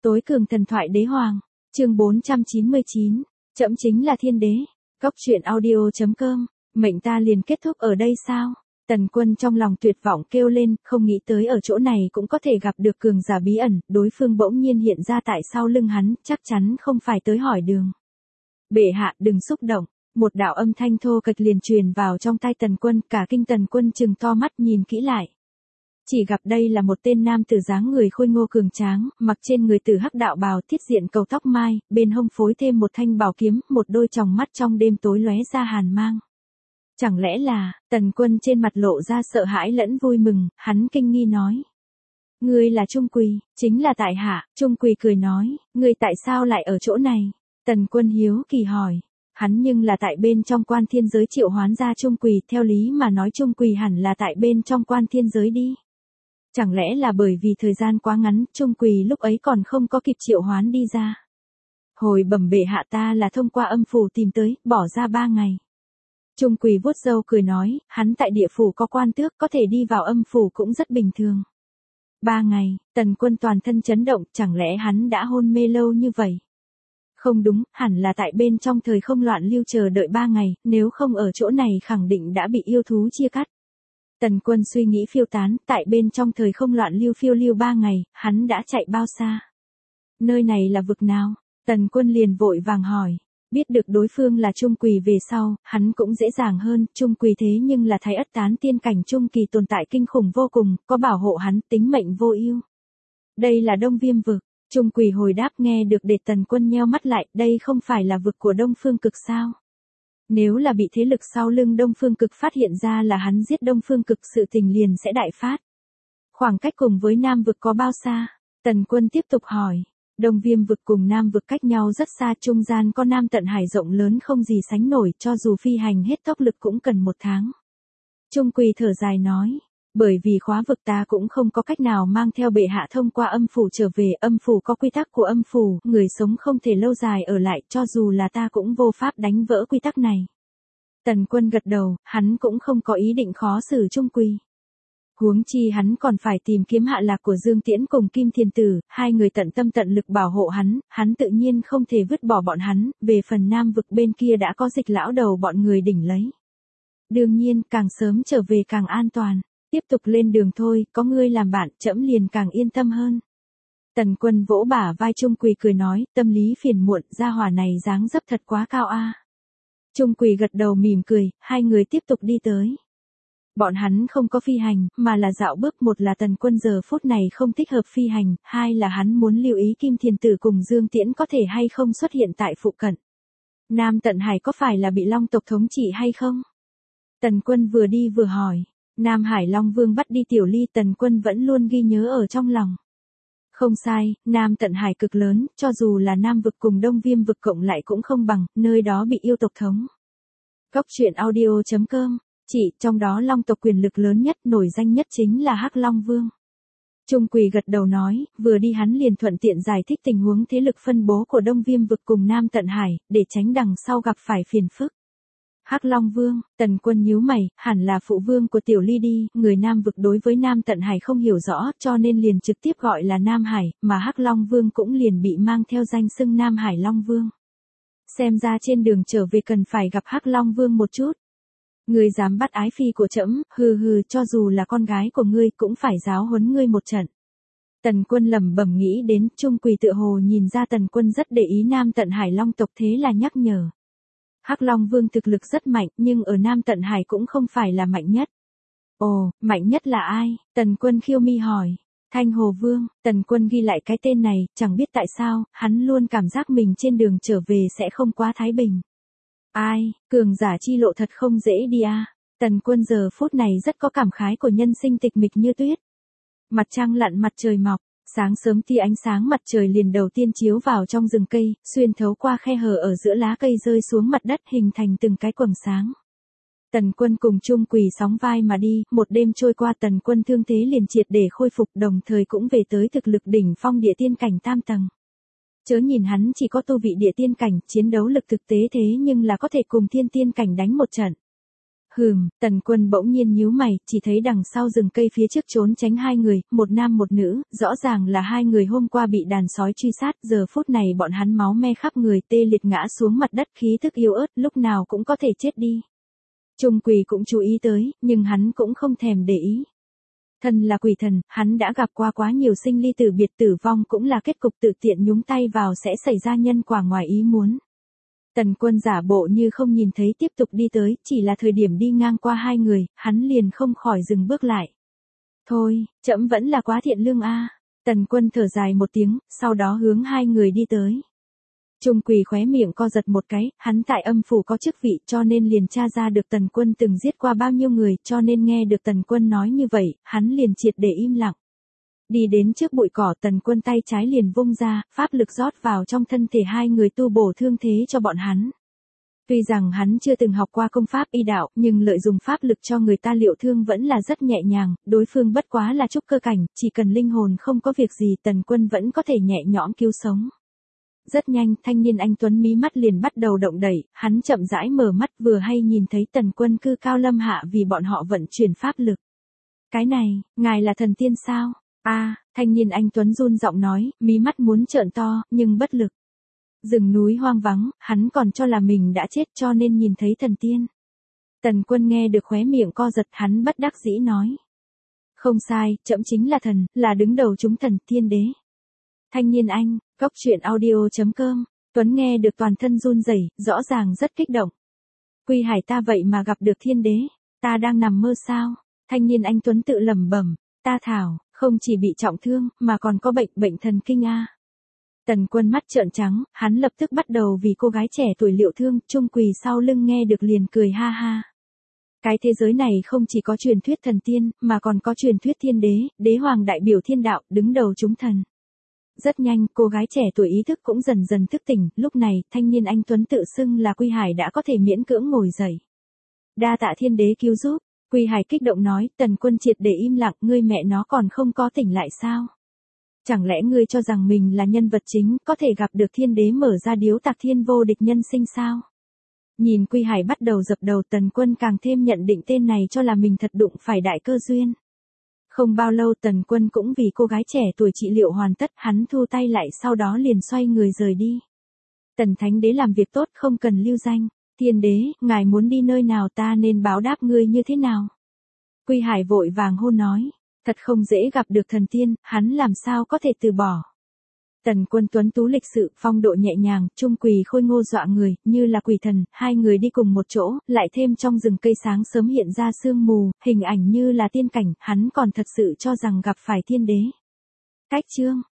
Tối cường thần thoại đế hoàng, chương 499, trẫm chính là thiên đế. Cốc truyện audio.com, mệnh ta liền kết thúc ở đây sao? Tần Quân trong lòng tuyệt vọng kêu lên, không nghĩ tới ở chỗ này cũng có thể gặp được cường giả bí ẩn, đối phương bỗng nhiên hiện ra tại sau lưng hắn, chắc chắn không phải tới hỏi đường. Bệ hạ đừng xúc động, một đạo âm thanh thô kệch liền truyền vào trong tai Tần Quân, cả kinh Tần Quân trừng to mắt nhìn kỹ lại. Chỉ gặp đây là một tên nam tử dáng người khôi ngô cường tráng, mặc trên người tử hắc đạo bào, thiết diện cầu tóc mai, bên hông phối thêm một thanh bảo kiếm, một đôi tròng mắt trong đêm tối lóe ra hàn mang. Chẳng lẽ là, Tần Quân trên mặt lộ ra sợ hãi lẫn vui mừng, hắn kinh nghi nói. Ngươi là Trung Quỳ, chính là tại hạ. Trung Quỳ cười nói, ngươi tại sao lại ở chỗ này? Tần Quân hiếu kỳ hỏi. Hắn nhưng là tại bên trong quan thiên giới triệu hoán ra Trung Quỳ, theo lý mà nói Trung Quỳ hẳn là tại bên trong quan thiên giới đi. Chẳng lẽ là bởi vì thời gian quá ngắn, Trung Quỳ lúc ấy còn không có kịp triệu hoán đi ra. Hồi bẩm bệ hạ, ta là thông qua âm phủ tìm tới, bỏ ra 3 ngày. Trung Quỳ vuốt râu cười nói, hắn tại địa phủ có quan tước, có thể đi vào âm phủ cũng rất bình thường. 3 ngày, Tần Quân toàn thân chấn động, chẳng lẽ hắn đã hôn mê lâu như vậy? Không đúng, hẳn là tại bên trong thời không loạn lưu chờ đợi 3 ngày, nếu không ở chỗ này khẳng định đã bị yêu thú chia cắt. Tần Quân suy nghĩ phiêu tán, tại bên trong thời không loạn lưu phiêu lưu 3 ngày, hắn đã chạy bao xa? Nơi này là vực nào? Tần Quân liền vội vàng hỏi. Biết được đối phương là Trung Quỳ về sau, hắn cũng dễ dàng hơn, Trung Quỳ thế nhưng là Thái Ất Tán tiên cảnh trung kỳ tồn tại kinh khủng vô cùng, có bảo hộ hắn tính mệnh vô ưu. Đây là Đông Viêm vực, Trung Quỳ hồi đáp nghe được để Tần Quân nheo mắt lại, đây không phải là vực của Đông Phương Cực sao? Nếu là bị thế lực sau lưng Đông Phương Cực phát hiện ra là hắn giết Đông Phương Cực, sự tình liền sẽ đại phát. Khoảng cách cùng với Nam vực có bao xa? Tần Quân tiếp tục hỏi. Đông Viêm vực cùng Nam vực cách nhau rất xa, trung gian có Nam Tận Hải rộng lớn không gì sánh nổi, cho dù phi hành hết tốc lực cũng cần 1 tháng. Trung Quỳ thở dài nói, bởi vì khóa vực ta cũng không có cách nào mang theo bệ hạ thông qua âm phủ trở về, âm phủ có quy tắc của âm phủ, người sống không thể lâu dài ở lại, cho dù là ta cũng vô pháp đánh vỡ quy tắc này. Tần Quân gật đầu, hắn cũng không có ý định khó xử Trung Quỳ. Huống chi hắn còn phải tìm kiếm hạ lạc của Dương Tiễn cùng Kim Thiền Tử, hai người tận tâm tận lực bảo hộ hắn tự nhiên không thể vứt bỏ bọn hắn, về phần Nam vực bên kia đã có Dịch lão đầu bọn người đỉnh lấy. Đương nhiên, càng sớm trở về càng an toàn, tiếp tục lên đường thôi, có ngươi làm bạn, trẫm liền càng yên tâm hơn. Tần Quân vỗ bả vai Trung Quỳ cười nói, tâm lý phiền muộn, gia hỏa này dáng dấp thật quá cao a. Trung Quỳ gật đầu mỉm cười, hai người tiếp tục đi tới. Bọn hắn không có phi hành, mà là dạo bước, một là Tần Quân giờ phút này không thích hợp phi hành, hai là hắn muốn lưu ý Kim Thiền Tử cùng Dương Tiễn có thể hay không xuất hiện tại phụ cận. Nam Tận Hải có phải là bị Long tộc thống trị hay không? Tần Quân vừa đi vừa hỏi. Nam Hải Long Vương bắt đi Tiểu Ly, Tần Quân vẫn luôn ghi nhớ ở trong lòng. Không sai, Nam Tận Hải cực lớn, cho dù là Nam vực cùng Đông Viêm vực cộng lại cũng không bằng, nơi đó bị yêu tộc thống. Cốc truyện audio.com, chỉ trong đó Long tộc quyền lực lớn nhất, nổi danh nhất chính là Hắc Long Vương. Trung Quỳ gật đầu nói, vừa đi hắn liền thuận tiện giải thích tình huống thế lực phân bố của Đông Viêm vực cùng Nam Tận Hải, để tránh đằng sau gặp phải phiền phức. Hắc Long Vương, Tần Quân nhíu mày, hẳn là phụ vương của Tiểu Ly đi, người Nam vực đối với Nam Tận Hải không hiểu rõ, cho nên liền trực tiếp gọi là Nam Hải, mà Hắc Long Vương cũng liền bị mang theo danh xưng Nam Hải Long Vương. Xem ra trên đường trở về cần phải gặp Hắc Long Vương một chút. Ngươi dám bắt ái phi của trẫm, hừ hừ, cho dù là con gái của ngươi cũng phải giáo huấn ngươi một trận. Tần Quân lẩm bẩm nghĩ đến, Trung Quỳ tựa hồ nhìn ra Tần Quân rất để ý Nam Tận Hải Long tộc, thế là nhắc nhở. Hắc Long Vương thực lực rất mạnh, nhưng ở Nam Tận Hải cũng không phải là mạnh nhất. Ồ, mạnh nhất là ai? Tần Quân khiêu mi hỏi. Thanh Hồ Vương. Tần Quân ghi lại cái tên này, chẳng biết tại sao, hắn luôn cảm giác mình trên đường trở về sẽ không quá thái bình. Ai, cường giả chi lộ thật không dễ đi a. Tần Quân giờ phút này rất có cảm khái của nhân sinh tịch mịch như tuyết. Mặt trăng lặn mặt trời mọc, sáng sớm tia ánh sáng mặt trời liền đầu tiên chiếu vào trong rừng cây, xuyên thấu qua khe hở ở giữa lá cây rơi xuống mặt đất hình thành từng cái quầng sáng. Tần Quân cùng Trung Quỳ sóng vai mà đi, một đêm trôi qua Tần Quân thương thế liền triệt để khôi phục, đồng thời cũng về tới thực lực đỉnh phong địa tiên cảnh tam tầng. Chớ nhìn hắn chỉ có tu vị địa tiên cảnh, chiến đấu lực thực tế thế nhưng là có thể cùng thiên tiên cảnh đánh một trận. Tần Quân bỗng nhiên nhíu mày, chỉ thấy đằng sau rừng cây phía trước trốn tránh hai người, một nam một nữ, rõ ràng là hai người hôm qua bị đàn sói truy sát, giờ phút này bọn hắn máu me khắp người, tê liệt ngã xuống mặt đất, khí thức yếu ớt, lúc nào cũng có thể chết đi. Trung Quỳ cũng chú ý tới, nhưng hắn cũng không thèm để ý. Thân là quỷ thần, hắn đã gặp qua quá nhiều sinh ly tử biệt, tử vong cũng là kết cục, tự tiện nhúng tay vào sẽ xảy ra nhân quả ngoài ý muốn. Tần Quân giả bộ như không nhìn thấy tiếp tục đi tới, chỉ là thời điểm đi ngang qua hai người, hắn liền không khỏi dừng bước lại. Thôi, trẫm vẫn là quá thiện lương a. Tần Quân thở dài một tiếng, sau đó hướng hai người đi tới. Trung Quỳ khóe miệng co giật một cái, hắn tại âm phủ có chức vị cho nên liền tra ra được Tần Quân từng giết qua bao nhiêu người, cho nên nghe được Tần Quân nói như vậy, hắn liền triệt để im lặng. Đi đến trước bụi cỏ, Tần Quân tay trái liền vung ra, pháp lực rót vào trong thân thể hai người tu bổ thương thế cho bọn hắn. Tuy rằng hắn chưa từng học qua công pháp y đạo, nhưng lợi dụng pháp lực cho người ta liệu thương vẫn là rất nhẹ nhàng, đối phương bất quá là trúc cơ cảnh, chỉ cần linh hồn không có việc gì Tần Quân vẫn có thể nhẹ nhõm cứu sống. Rất nhanh, thanh niên anh tuấn mí mắt liền bắt đầu động đẩy, hắn chậm rãi mở mắt vừa hay nhìn thấy Tần Quân cư cao lâm hạ vì bọn họ vận chuyển pháp lực. Cái này, ngài là thần tiên sao? Thanh niên anh tuấn run giọng nói, mí mắt muốn trợn to, nhưng bất lực. Rừng núi hoang vắng, hắn còn cho là mình đã chết cho nên nhìn thấy thần tiên. Tần Quân nghe được khóe miệng co giật, hắn bất đắc dĩ nói. Không sai, trẫm chính là thần, là đứng đầu chúng thần, thiên đế. Thanh niên anh, goctruyện.audio.com, Tuấn nghe được toàn thân run rẩy, rõ ràng rất kích động. Quy Hải, ta vậy mà gặp được thiên đế, ta đang nằm mơ sao? Thanh niên anh Tuấn tự lẩm bẩm, ta thảo, không chỉ bị trọng thương, mà còn có bệnh thần kinh a. Tần Quân mắt trợn trắng, hắn lập tức bắt đầu vì cô gái trẻ tuổi liệu thương, Trung Quỳ sau lưng nghe được liền cười ha ha. Cái thế giới này không chỉ có truyền thuyết thần tiên, mà còn có truyền thuyết thiên đế, đế hoàng đại biểu thiên đạo, đứng đầu chúng thần. Rất nhanh, cô gái trẻ tuổi ý thức cũng dần dần thức tỉnh, lúc này, thanh niên anh Tuấn tự xưng là Quy Hải đã có thể miễn cưỡng ngồi dậy. Đa tạ thiên đế cứu giúp, Quy Hải kích động nói, Tần Quân triệt để im lặng, ngươi mẹ nó còn không có tỉnh lại sao? Chẳng lẽ ngươi cho rằng mình là nhân vật chính, có thể gặp được thiên đế mở ra điếu tạc thiên vô địch nhân sinh sao? Nhìn Quy Hải bắt đầu dập đầu, Tần Quân càng thêm nhận định tên này cho là mình thật đụng phải đại cơ duyên. Không bao lâu Tần Quân cũng vì cô gái trẻ tuổi trị liệu hoàn tất, hắn thu tay lại sau đó liền xoay người rời đi. Tần Thánh Đế làm việc tốt không cần lưu danh. Thiên đế, ngài muốn đi nơi nào, ta nên báo đáp ngươi như thế nào? Quy Hải vội vàng hô nói, thật không dễ gặp được thần tiên, hắn làm sao có thể từ bỏ. Tần Quân tuấn tú lịch sự, phong độ nhẹ nhàng, Trung Quỳ khôi ngô dọa người, như là quỷ thần, hai người đi cùng một chỗ, lại thêm trong rừng cây sáng sớm hiện ra sương mù, hình ảnh như là tiên cảnh, hắn còn thật sự cho rằng gặp phải thiên đế. Cách chương